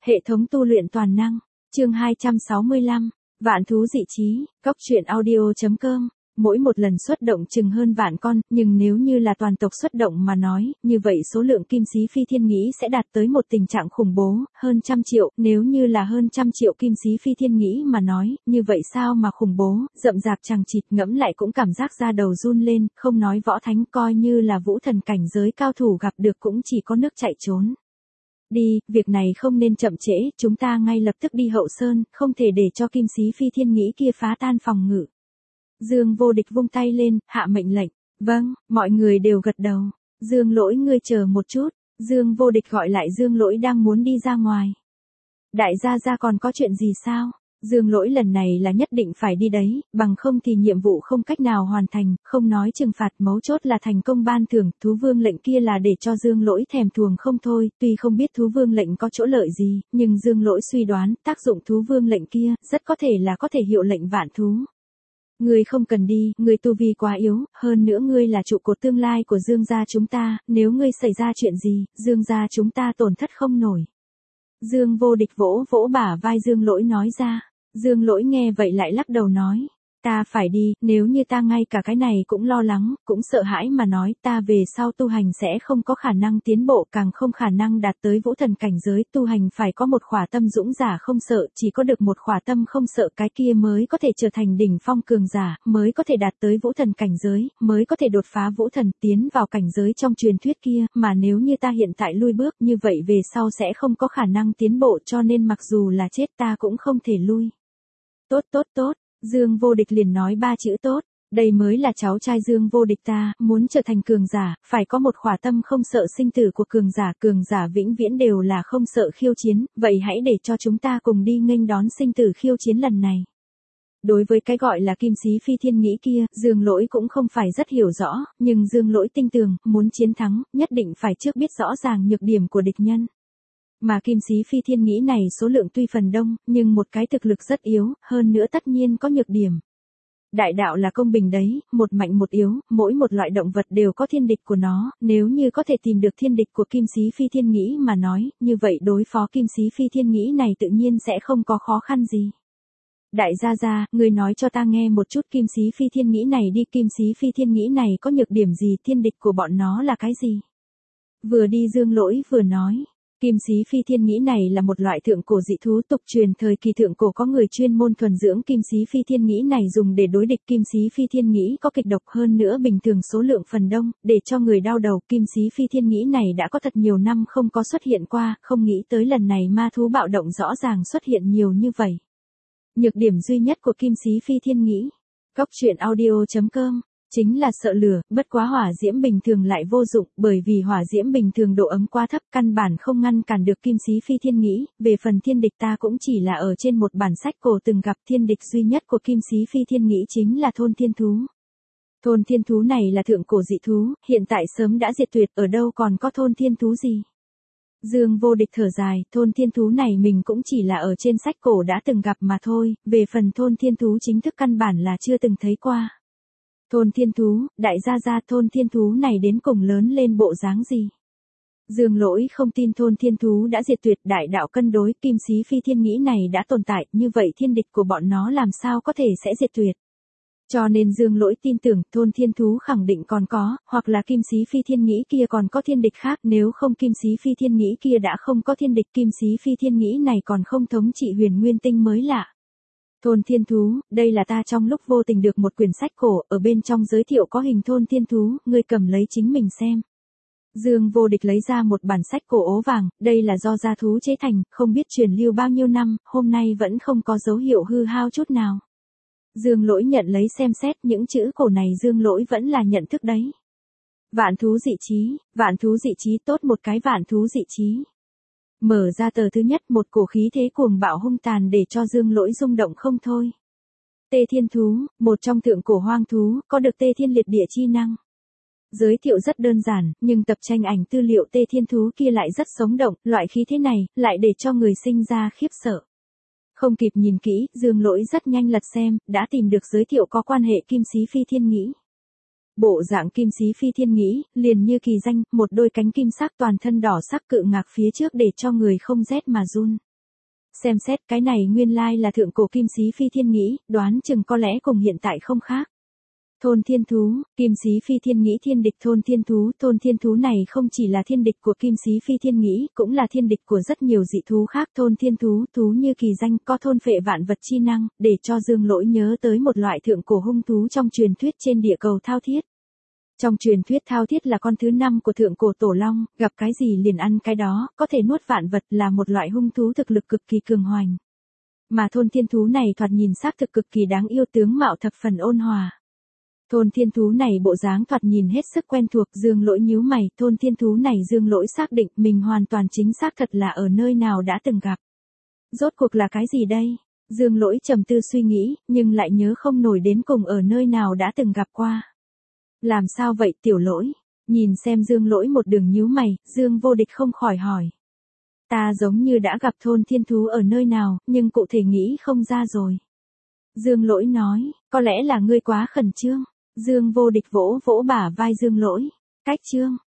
Hệ thống tu luyện toàn năng, chương 265, Vạn thú dị trí, Cóc truyện audio.com. Mỗi một lần xuất động chừng hơn vạn con, nhưng nếu như là toàn tộc xuất động mà nói, như vậy số lượng kim sĩ phi thiên nghĩ sẽ đạt tới một tình trạng khủng bố, hơn 100 triệu, nếu như là hơn 100 triệu kim sĩ phi thiên nghĩ mà nói, như vậy sao mà khủng bố, rậm rạp chằng chịt, ngẫm lại cũng cảm giác da đầu run lên, không nói võ thánh, coi như là vũ thần cảnh giới cao thủ gặp được cũng chỉ có nước chạy trốn. Đi, việc này không nên chậm trễ, chúng ta ngay lập tức đi Hậu Sơn, không thể để cho kim sĩ phi thiên nghĩ kia phá tan phòng ngự. Dương Vô Địch vung tay lên, hạ mệnh lệnh. Vâng, mọi người đều gật đầu. Dương Lỗi, ngươi chờ một chút. Dương Vô Địch gọi lại Dương Lỗi đang muốn đi ra ngoài. Đại gia còn có chuyện gì sao? Dương Lỗi lần này là nhất định phải đi đấy, bằng không thì nhiệm vụ không cách nào hoàn thành, không nói trừng phạt, mấu chốt là thành công ban thưởng. Thú vương lệnh kia là để cho Dương Lỗi thèm thuồng không thôi, tuy không biết thú vương lệnh có chỗ lợi gì, nhưng Dương Lỗi suy đoán, tác dụng thú vương lệnh kia, rất có thể là có thể hiệu lệnh vạn thú. Ngươi không cần đi, ngươi tu vi quá yếu, hơn nữa ngươi là trụ cột tương lai của Dương gia chúng ta, nếu ngươi xảy ra chuyện gì, Dương gia chúng ta tổn thất không nổi. Dương Vô Địch vỗ vỗ bả vai Dương Lỗi nói ra. Dương Lỗi nghe vậy lại lắc đầu nói, ta phải đi, nếu như ta ngay cả cái này cũng lo lắng, cũng sợ hãi mà nói, ta về sau tu hành sẽ không có khả năng tiến bộ, càng không khả năng đạt tới vũ thần cảnh giới. Tu hành phải có một khỏa tâm dũng giả không sợ, chỉ có được một khỏa tâm không sợ, cái kia mới có thể trở thành đỉnh phong cường giả, mới có thể đạt tới vũ thần cảnh giới, mới có thể đột phá vũ thần, tiến vào cảnh giới trong truyền thuyết kia, mà nếu như ta hiện tại lui bước, như vậy về sau sẽ không có khả năng tiến bộ, cho nên mặc dù là chết ta cũng không thể lui. Tốt, Dương Vô Địch liền nói ba chữ tốt, đây mới là cháu trai Dương Vô Địch ta, muốn trở thành cường giả, phải có một khỏa tâm không sợ sinh tử của cường giả vĩnh viễn đều là không sợ khiêu chiến, vậy hãy để cho chúng ta cùng đi nghênh đón sinh tử khiêu chiến lần này. Đối với cái gọi là kim sĩ phi thiên nghĩ kia, Dương Lỗi cũng không phải rất hiểu rõ, nhưng Dương Lỗi tin tưởng, muốn chiến thắng, nhất định phải trước biết rõ ràng nhược điểm của địch nhân. Mà kim sĩ phi thiên nghĩ này số lượng tuy phần đông, nhưng một cái thực lực rất yếu, hơn nữa tất nhiên có nhược điểm. Đại đạo là công bình đấy, một mạnh một yếu, mỗi một loại động vật đều có thiên địch của nó, nếu như có thể tìm được thiên địch của kim sĩ phi thiên nghĩ mà nói, như vậy đối phó kim sĩ phi thiên nghĩ này tự nhiên sẽ không có khó khăn gì. Đại gia, ngươi nói cho ta nghe một chút kim sĩ phi thiên nghĩ này đi, kim sĩ phi thiên nghĩ này có nhược điểm gì, thiên địch của bọn nó là cái gì? Vừa đi Dương Lỗi vừa nói. Kim sĩ phi thiên nghĩ này là một loại thượng cổ dị thú tục truyền, thời kỳ thượng cổ có người chuyên môn thuần dưỡng kim sĩ phi thiên nghĩ này dùng để đối địch. Kim sĩ phi thiên nghĩ có kịch độc, hơn nữa bình thường số lượng phần đông, để cho người đau đầu. Kim sĩ phi thiên nghĩ này đã có thật nhiều năm không có xuất hiện qua, không nghĩ tới lần này ma thú bạo động rõ ràng xuất hiện nhiều như vậy. Nhược điểm duy nhất của kim sĩ phi thiên nghĩ, Cóc truyện audio.com, chính là sợ lửa, bất quá hỏa diễm bình thường lại vô dụng, bởi vì hỏa diễm bình thường độ ấm quá thấp, căn bản không ngăn cản được kim sĩ phi thiên nghĩ. Về phần thiên địch ta cũng chỉ là ở trên một bản sách cổ từng gặp, thiên địch duy nhất của kim sĩ phi thiên nghĩ chính là thôn thiên thú. Thôn thiên thú này là thượng cổ dị thú, hiện tại sớm đã diệt tuyệt, ở đâu còn có thôn thiên thú gì. Dương Vô Địch thở dài, thôn thiên thú này mình cũng chỉ là ở trên sách cổ đã từng gặp mà thôi, về phần thôn thiên thú chính thức căn bản là chưa từng thấy qua. Thôn thiên thú, đại gia thôn thiên thú này đến cùng lớn lên bộ dáng gì? Dương Lỗi không tin thôn thiên thú đã diệt tuyệt, đại đạo cân đối, kim sĩ phi thiên nghĩ này đã tồn tại, như vậy thiên địch của bọn nó làm sao có thể sẽ diệt tuyệt. Cho nên Dương Lỗi tin tưởng thôn thiên thú khẳng định còn có, hoặc là kim sĩ phi thiên nghĩ kia còn có thiên địch khác, nếu không kim sĩ phi thiên nghĩ kia đã không có thiên địch, kim sĩ phi thiên nghĩ này còn không thống trị huyền nguyên tinh mới lạ. Thôn thiên thú, đây là ta trong lúc vô tình được một quyển sách cổ, ở bên trong giới thiệu có hình thôn thiên thú, ngươi cầm lấy chính mình xem. Dương Vô Địch lấy ra một bản sách cổ ố vàng, đây là do gia thú chế thành, không biết truyền lưu bao nhiêu năm, hôm nay vẫn không có dấu hiệu hư hao chút nào. Dương Lỗi nhận lấy xem xét, những chữ cổ này Dương Lỗi vẫn là nhận thức đấy. Vạn thú dị trí tốt, một cái vạn thú dị trí. Mở ra tờ thứ nhất, một cổ khí thế cuồng bạo hung tàn để cho Dương Lỗi rung động không thôi. Tê Thiên thú, một trong thượng cổ hoang thú, có được Tê Thiên liệt địa chi năng. Giới thiệu rất đơn giản, nhưng tập tranh ảnh tư liệu Tê Thiên thú kia lại rất sống động, loại khí thế này, lại để cho người sinh ra khiếp sợ. Không kịp nhìn kỹ, Dương Lỗi rất nhanh lật xem, đã tìm được giới thiệu có quan hệ kim sĩ phi thiên nghĩ. Bộ dạng kim sĩ phi thiên nghĩ, liền như kỳ danh, một đôi cánh kim sắc toàn thân đỏ sắc cự ngạc phía trước để cho người không rét mà run. Xem xét cái này nguyên lai là thượng cổ kim sĩ phi thiên nghĩ, đoán chừng có lẽ cùng hiện tại không khác. Thôn thiên thú, kim sĩ phi thiên nghĩ thiên địch thôn thiên thú này không chỉ là thiên địch của kim sĩ phi thiên nghĩ, cũng là thiên địch của rất nhiều dị thú khác. Thôn thiên thú, thú như kỳ danh, có thôn phệ vạn vật chi năng, để cho Dương Lỗi nhớ tới một loại thượng cổ hung thú trong truyền thuyết trên địa cầu Thao Thiết. Trong truyền thuyết Thao Thiết là con thứ 5 của thượng cổ Tổ Long, gặp cái gì liền ăn cái đó, có thể nuốt vạn vật, là một loại hung thú thực lực cực kỳ cường hoành. Mà thôn thiên thú này thoạt nhìn xác thực cực kỳ đáng yêu, tướng mạo thập phần ôn hòa. Thôn thiên thú này bộ dáng thoạt nhìn hết sức quen thuộc, Dương Lỗi nhíu mày, thôn thiên thú này Dương Lỗi xác định mình hoàn toàn chính xác thật là ở nơi nào đã từng gặp. Rốt cuộc là cái gì đây? Dương Lỗi trầm tư suy nghĩ, nhưng lại nhớ không nổi đến cùng ở nơi nào đã từng gặp qua. Làm sao vậy Tiểu Lỗi? Nhìn xem Dương Lỗi một đường nhíu mày, Dương Vô Địch không khỏi hỏi. Ta giống như đã gặp thôn thiên thú ở nơi nào, nhưng cụ thể nghĩ không ra rồi. Dương Lỗi nói, có lẽ là ngươi quá khẩn trương. Dương Vô Địch vỗ vỗ bả vai Dương Lỗi. Cách trương,